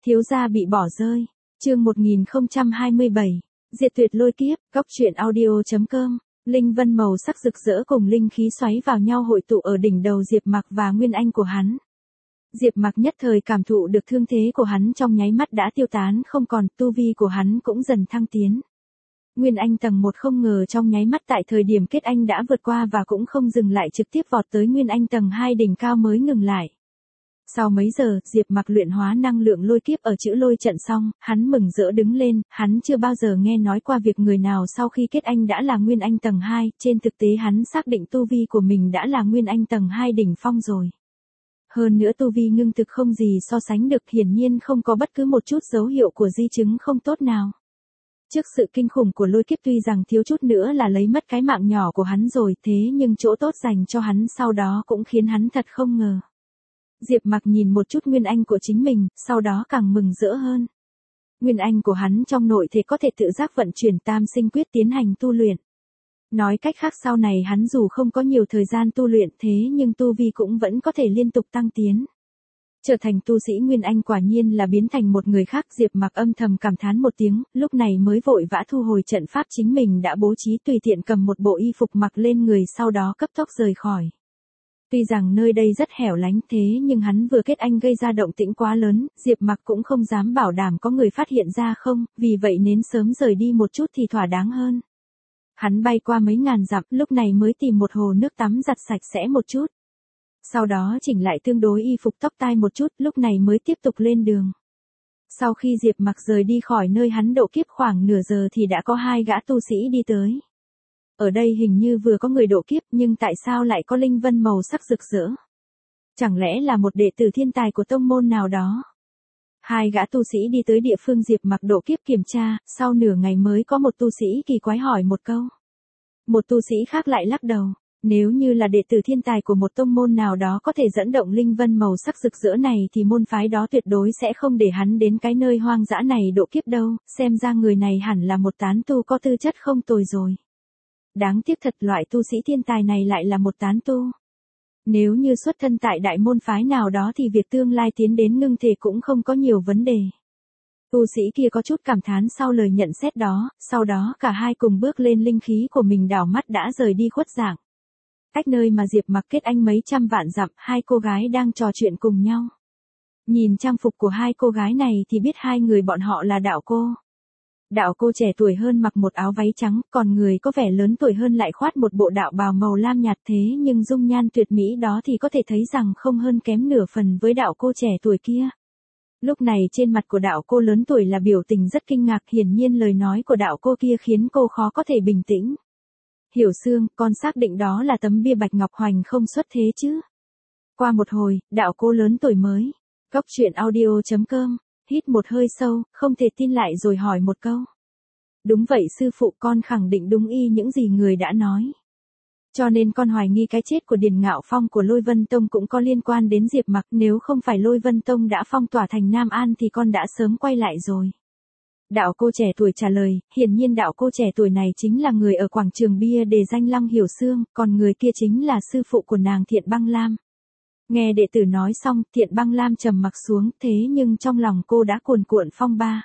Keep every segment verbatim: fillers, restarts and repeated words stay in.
Thiếu gia bị bỏ rơi. Chương một nghìn không trăm hai mươi bảy. Diệt tuyệt lôi kiếp, góc truyện audio chấm com. Linh vân màu sắc rực rỡ cùng linh khí xoáy vào nhau hội tụ ở đỉnh đầu Diệp Mặc và Nguyên Anh của hắn. Diệp Mặc nhất thời cảm thụ được thương thế của hắn trong nháy mắt đã tiêu tán không còn, tu vi của hắn cũng dần thăng tiến. Nguyên Anh tầng một không ngờ trong nháy mắt tại thời điểm kết anh đã vượt qua và cũng không dừng lại, trực tiếp vọt tới Nguyên Anh tầng hai đỉnh cao mới ngừng lại. Sau mấy giờ, Diệp Mặc luyện hóa năng lượng lôi kiếp ở chữ lôi trận xong, hắn mừng rỡ đứng lên, hắn chưa bao giờ nghe nói qua việc người nào sau khi kết anh đã là Nguyên Anh tầng hai, trên thực tế hắn xác định tu vi của mình đã là Nguyên Anh tầng hai đỉnh phong rồi. Hơn nữa tu vi ngưng thực không gì so sánh được, hiển nhiên không có bất cứ một chút dấu hiệu của di chứng không tốt nào. Trước sự kinh khủng của lôi kiếp tuy rằng thiếu chút nữa là lấy mất cái mạng nhỏ của hắn rồi, thế nhưng chỗ tốt dành cho hắn sau đó cũng khiến hắn thật không ngờ. Diệp Mặc nhìn một chút Nguyên Anh của chính mình, sau đó càng mừng rỡ hơn. Nguyên Anh của hắn trong nội thể có thể tự giác vận chuyển tam sinh quyết tiến hành tu luyện. Nói cách khác sau này hắn dù không có nhiều thời gian tu luyện thế nhưng tu vi cũng vẫn có thể liên tục tăng tiến. Trở thành tu sĩ Nguyên Anh quả nhiên là biến thành một người khác. Diệp Mặc âm thầm cảm thán một tiếng, lúc này mới vội vã thu hồi trận pháp chính mình đã bố trí, tùy tiện cầm một bộ y phục mặc lên người sau đó cấp tốc rời khỏi. Tuy rằng nơi đây rất hẻo lánh thế nhưng hắn vừa kết anh gây ra động tĩnh quá lớn, Diệp Mặc cũng không dám bảo đảm có người phát hiện ra không, vì vậy nên sớm rời đi một chút thì thỏa đáng hơn. Hắn bay qua mấy ngàn dặm, lúc này mới tìm một hồ nước tắm giặt sạch sẽ một chút. Sau đó chỉnh lại tương đối y phục tóc tai một chút, lúc này mới tiếp tục lên đường. Sau khi Diệp Mặc rời đi khỏi nơi hắn độ kiếp khoảng nửa giờ thì đã có hai gã tu sĩ đi tới. Ở đây hình như vừa có người độ kiếp nhưng tại sao lại có linh vân màu sắc rực rỡ? Chẳng lẽ là một đệ tử thiên tài của tông môn nào đó? Hai gã tu sĩ đi tới địa phương Diệp Mặc độ kiếp kiểm tra, sau nửa ngày mới có một tu sĩ kỳ quái hỏi một câu. Một tu sĩ khác lại lắc đầu, nếu như là đệ tử thiên tài của một tông môn nào đó có thể dẫn động linh vân màu sắc rực rỡ này thì môn phái đó tuyệt đối sẽ không để hắn đến cái nơi hoang dã này độ kiếp đâu, xem ra người này hẳn là một tán tu có tư chất không tồi rồi. Đáng tiếc thật, loại tu sĩ thiên tài này lại là một tán tu. Nếu như xuất thân tại đại môn phái nào đó thì việc tương lai tiến đến ngưng thể cũng không có nhiều vấn đề. Tu sĩ kia có chút cảm thán sau lời nhận xét đó, sau đó cả hai cùng bước lên linh khí của mình đảo mắt đã rời đi khuất dạng. Cách nơi mà Diệp Mặc kết anh mấy trăm vạn dặm, hai cô gái đang trò chuyện cùng nhau. Nhìn trang phục của hai cô gái này thì biết hai người bọn họ là đạo cô. Đạo cô trẻ tuổi hơn mặc một áo váy trắng, còn người có vẻ lớn tuổi hơn lại khoác một bộ đạo bào màu lam nhạt, thế nhưng dung nhan tuyệt mỹ đó thì có thể thấy rằng không hơn kém nửa phần với đạo cô trẻ tuổi kia. Lúc này trên mặt của đạo cô lớn tuổi là biểu tình rất kinh ngạc, hiển nhiên lời nói của đạo cô kia khiến cô khó có thể bình tĩnh. Hiểu Sương, con xác định đó là tấm bia bạch ngọc hoành không xuất thế chứ? Qua một hồi, đạo cô lớn tuổi mới. Góc truyện audio chấm com. Hít một hơi sâu, không thể tin lại rồi hỏi một câu. Đúng vậy sư phụ, con khẳng định đúng y những gì người đã nói. Cho nên con hoài nghi cái chết của Điền Ngạo Phong của Lôi Vân Tông cũng có liên quan đến Diệp Mặc, nếu không phải Lôi Vân Tông đã phong tỏa thành Nam An thì con đã sớm quay lại rồi. Đạo cô trẻ tuổi trả lời, hiển nhiên đạo cô trẻ tuổi này chính là người ở quảng trường bia đề danh Lăng Hiểu Sương, còn người kia chính là sư phụ của nàng Thiện Băng Lam. Nghe đệ tử nói xong, Thiện Băng Lam trầm mặc xuống, thế nhưng trong lòng cô đã cuồn cuộn phong ba.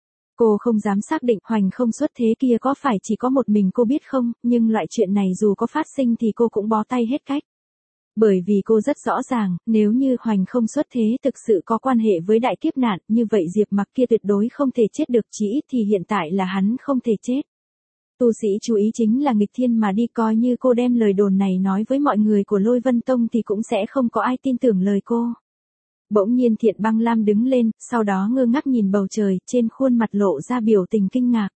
Cô không dám xác định hoành không xuất thế kia có phải chỉ có một mình cô biết không, nhưng loại chuyện này dù có phát sinh thì cô cũng bó tay hết cách. Bởi vì cô rất rõ ràng, nếu như hoành không xuất thế thực sự có quan hệ với đại kiếp nạn, như vậy Diệp Mặc kia tuyệt đối không thể chết được, chỉ ít thì hiện tại là hắn không thể chết. Tu sĩ chú ý chính là nghịch thiên mà đi, coi như cô đem lời đồn này nói với mọi người của Lôi Vân Tông thì cũng sẽ không có ai tin tưởng lời cô. Bỗng nhiên Thiện Băng Lam đứng lên, sau đó ngơ ngác nhìn bầu trời, trên khuôn mặt lộ ra biểu tình kinh ngạc.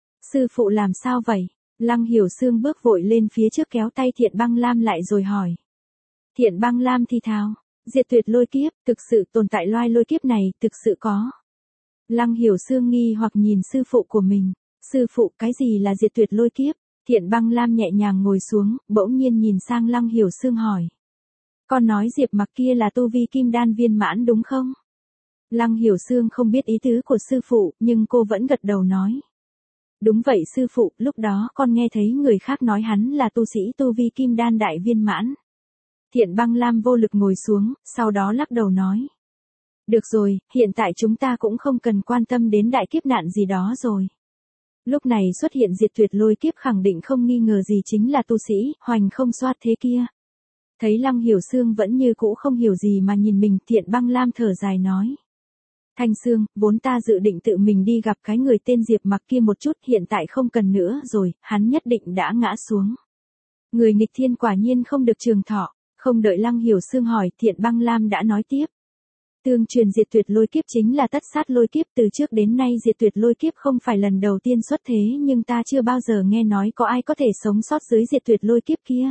Sư phụ làm sao vậy? Lăng Hiểu Sương bước vội lên phía trước kéo tay Thiện Băng Lam lại rồi hỏi. Thiện Băng Lam thì thào, diệt tuyệt lôi kiếp, thực sự tồn tại loài lôi kiếp này, thực sự có. Lăng Hiểu Sương nghi hoặc nhìn sư phụ của mình. Sư phụ, cái gì là diệt tuyệt lôi kiếp? Thiện Băng Lam nhẹ nhàng ngồi xuống, bỗng nhiên nhìn sang Lăng Hiểu Sương hỏi. Con nói Diệp Mặc kia là tu vi kim đan viên mãn đúng không? Lăng Hiểu Sương không biết ý tứ của sư phụ, nhưng cô vẫn gật đầu nói. Đúng vậy sư phụ, lúc đó con nghe thấy người khác nói hắn là tu sĩ tu vi kim đan đại viên mãn. Thiện Băng Lam vô lực ngồi xuống, sau đó lắc đầu nói. Được rồi, hiện tại chúng ta cũng không cần quan tâm đến đại kiếp nạn gì đó rồi. Lúc này xuất hiện diệt tuyệt lôi kiếp khẳng định không nghi ngờ gì chính là tu sĩ, hoành không xoát thế kia. Thấy Lăng Hiểu Sương vẫn như cũ không hiểu gì mà nhìn mình, Thiện Băng Lam thở dài nói. Thanh Sương, vốn ta dự định tự mình đi gặp cái người tên Diệp Mặc kia một chút, hiện tại không cần nữa rồi, hắn nhất định đã ngã xuống. Người nghịch thiên quả nhiên không được trường thọ, không đợi Lăng Hiểu Sương hỏi, Thiện Băng Lam đã nói tiếp. Tương truyền diệt tuyệt lôi kiếp chính là tất sát lôi kiếp, từ trước đến nay diệt tuyệt lôi kiếp không phải lần đầu tiên xuất thế, nhưng ta chưa bao giờ nghe nói có ai có thể sống sót dưới diệt tuyệt lôi kiếp kia.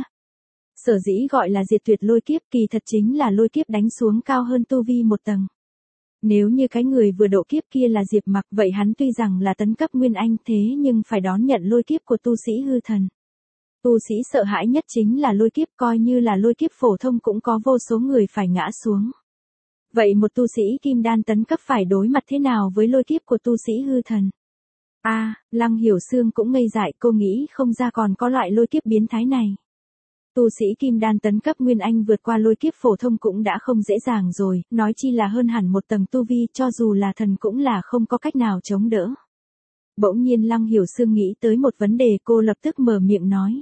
Sở dĩ gọi là diệt tuyệt lôi kiếp kỳ thật chính là lôi kiếp đánh xuống cao hơn tu vi một tầng. Nếu như cái người vừa độ kiếp kia là Diệp Mặc, vậy hắn tuy rằng là tấn cấp Nguyên Anh thế nhưng phải đón nhận lôi kiếp của tu sĩ hư thần. Tu sĩ sợ hãi nhất chính là lôi kiếp, coi như là lôi kiếp phổ thông cũng có vô số người phải ngã xuống. Vậy một tu sĩ kim đan tấn cấp phải đối mặt thế nào với lôi kiếp của tu sĩ hư thần? A, à, Lăng Hiểu Sương cũng ngây dại, cô nghĩ không ra còn có loại lôi kiếp biến thái này. Tu sĩ kim đan tấn cấp Nguyên Anh vượt qua lôi kiếp phổ thông cũng đã không dễ dàng rồi, nói chi là hơn hẳn một tầng tu vi, cho dù là thần cũng là không có cách nào chống đỡ. Bỗng nhiên Lăng Hiểu Sương nghĩ tới một vấn đề, cô lập tức mở miệng nói.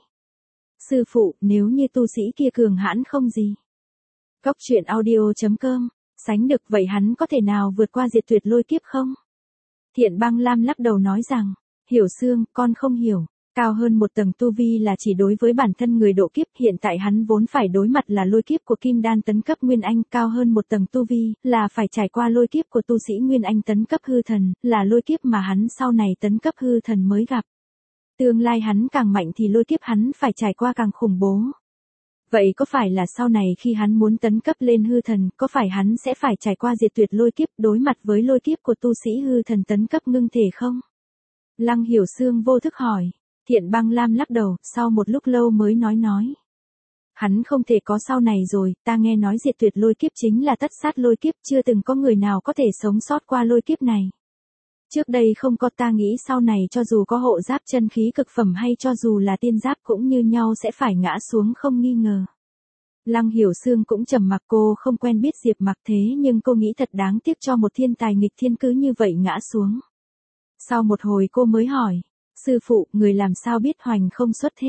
Sư phụ, nếu như tu sĩ kia cường hãn không gì. Cóc truyện audio chấm com, sánh được vậy hắn có thể nào vượt qua diệt tuyệt lôi kiếp không? Thiện Băng Lam lắc đầu nói rằng, Hiểu Sương, con không hiểu. Cao hơn một tầng tu vi là chỉ đối với bản thân người độ kiếp, hiện tại hắn vốn phải đối mặt là lôi kiếp của kim đan tấn cấp Nguyên Anh, cao hơn một tầng tu vi, là phải trải qua lôi kiếp của tu sĩ Nguyên Anh tấn cấp hư thần, là lôi kiếp mà hắn sau này tấn cấp hư thần mới gặp. Tương lai hắn càng mạnh thì lôi kiếp hắn phải trải qua càng khủng bố. Vậy có phải là sau này khi hắn muốn tấn cấp lên hư thần, có phải hắn sẽ phải trải qua diệt tuyệt lôi kiếp, đối mặt với lôi kiếp của tu sĩ hư thần tấn cấp ngưng thể không? Lăng Hiểu Sương vô thức hỏi. Thiện Băng Lam lắc đầu, sau một lúc lâu mới nói nói. Hắn không thể có sau này rồi, ta nghe nói diệt tuyệt lôi kiếp chính là tất sát lôi kiếp, chưa từng có người nào có thể sống sót qua lôi kiếp này. Trước đây không có, ta nghĩ sau này cho dù có hộ giáp chân khí cực phẩm hay cho dù là tiên giáp cũng như nhau sẽ phải ngã xuống không nghi ngờ. Lăng Hiểu Sương cũng trầm mặc, cô không quen biết Diệp Mặc thế nhưng cô nghĩ thật đáng tiếc cho một thiên tài nghịch thiên cứ như vậy ngã xuống. Sau một hồi cô mới hỏi. Sư phụ, người làm sao biết hoành không xuất thế?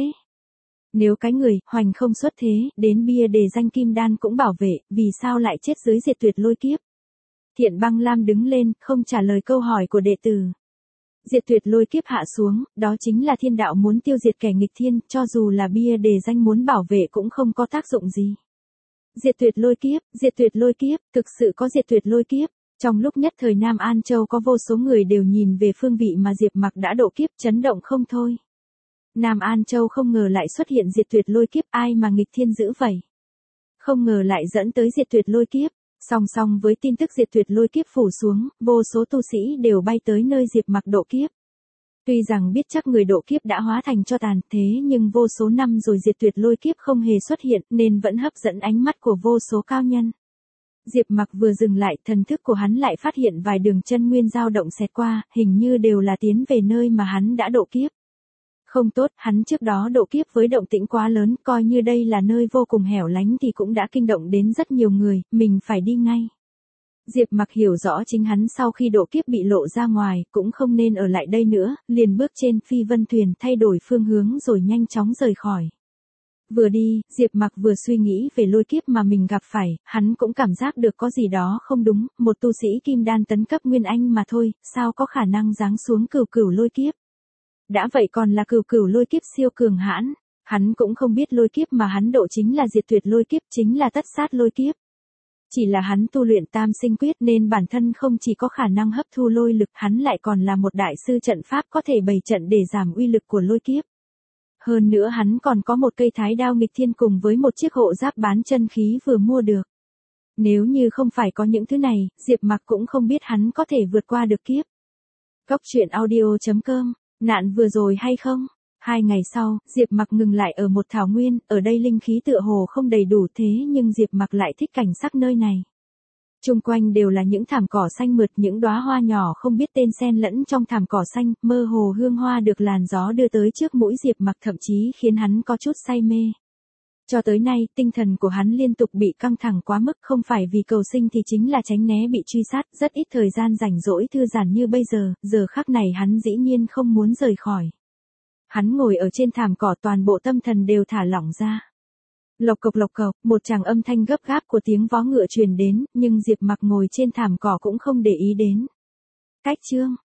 Nếu cái người, hoành không xuất thế, đến bia đề danh kim đan cũng bảo vệ, vì sao lại chết dưới diệt tuyệt lôi kiếp? Thiện Băng Lam đứng lên, không trả lời câu hỏi của đệ tử. Diệt tuyệt lôi kiếp hạ xuống, đó chính là thiên đạo muốn tiêu diệt kẻ nghịch thiên, cho dù là bia đề danh muốn bảo vệ cũng không có tác dụng gì. Diệt tuyệt lôi kiếp, diệt tuyệt lôi kiếp, thực sự có diệt tuyệt lôi kiếp. Trong lúc nhất thời Nam An Châu có vô số người đều nhìn về phương vị mà Diệp Mặc đã độ kiếp, chấn động không thôi. Nam An Châu không ngờ lại xuất hiện diệt tuyệt lôi kiếp, ai mà nghịch thiên dữ vậy. Không ngờ lại dẫn tới diệt tuyệt lôi kiếp, song song với tin tức diệt tuyệt lôi kiếp phủ xuống, vô số tu sĩ đều bay tới nơi Diệp Mặc độ kiếp. Tuy rằng biết chắc người độ kiếp đã hóa thành cho tàn thế nhưng vô số năm rồi diệt tuyệt lôi kiếp không hề xuất hiện nên vẫn hấp dẫn ánh mắt của vô số cao nhân. Diệp Mặc vừa dừng lại, thần thức của hắn lại phát hiện vài đường chân nguyên dao động xẹt qua, hình như đều là tiến về nơi mà hắn đã độ kiếp. Không tốt, hắn trước đó độ kiếp với động tĩnh quá lớn, coi như đây là nơi vô cùng hẻo lánh thì cũng đã kinh động đến rất nhiều người, mình phải đi ngay. Diệp Mặc hiểu rõ chính hắn sau khi độ kiếp bị lộ ra ngoài, cũng không nên ở lại đây nữa, liền bước trên phi vân thuyền thay đổi phương hướng rồi nhanh chóng rời khỏi. Vừa đi, Diệp Mặc vừa suy nghĩ về lôi kiếp mà mình gặp phải, hắn cũng cảm giác được có gì đó không đúng, một tu sĩ kim đan tấn cấp Nguyên Anh mà thôi, sao có khả năng giáng xuống cửu cửu lôi kiếp. Đã vậy còn là cửu cửu lôi kiếp siêu cường hãn, hắn cũng không biết lôi kiếp mà hắn độ chính là diệt tuyệt lôi kiếp, chính là tất sát lôi kiếp. Chỉ là hắn tu luyện tam sinh quyết nên bản thân không chỉ có khả năng hấp thu lôi lực, hắn lại còn là một đại sư trận pháp có thể bày trận để giảm uy lực của lôi kiếp. Hơn nữa hắn còn có một cây thái đao nghịch thiên cùng với một chiếc hộ giáp bán chân khí vừa mua được. Nếu như không phải có những thứ này, Diệp Mặc cũng không biết hắn có thể vượt qua được kiếp. Cóc truyện audio chấm com, nạn vừa rồi hay không? Hai ngày sau, Diệp Mặc ngừng lại ở một thảo nguyên, ở đây linh khí tựa hồ không đầy đủ thế nhưng Diệp Mặc lại thích cảnh sắc nơi này. Chung quanh đều là những thảm cỏ xanh mượt, những đóa hoa nhỏ không biết tên xen lẫn trong thảm cỏ xanh, mơ hồ hương hoa được làn gió đưa tới trước mũi Diệp Mặc thậm chí khiến hắn có chút say mê. Cho tới nay, tinh thần của hắn liên tục bị căng thẳng quá mức, không phải vì cầu sinh thì chính là tránh né bị truy sát, rất ít thời gian rảnh rỗi thư giãn như bây giờ, giờ khắc này hắn dĩ nhiên không muốn rời khỏi. Hắn ngồi ở trên thảm cỏ, toàn bộ tâm thần đều thả lỏng ra. Lộc cộc lộc cộc, một tràng âm thanh gấp gáp của tiếng vó ngựa truyền đến, nhưng Diệp Mặc ngồi trên thảm cỏ cũng không để ý đến. Cách chương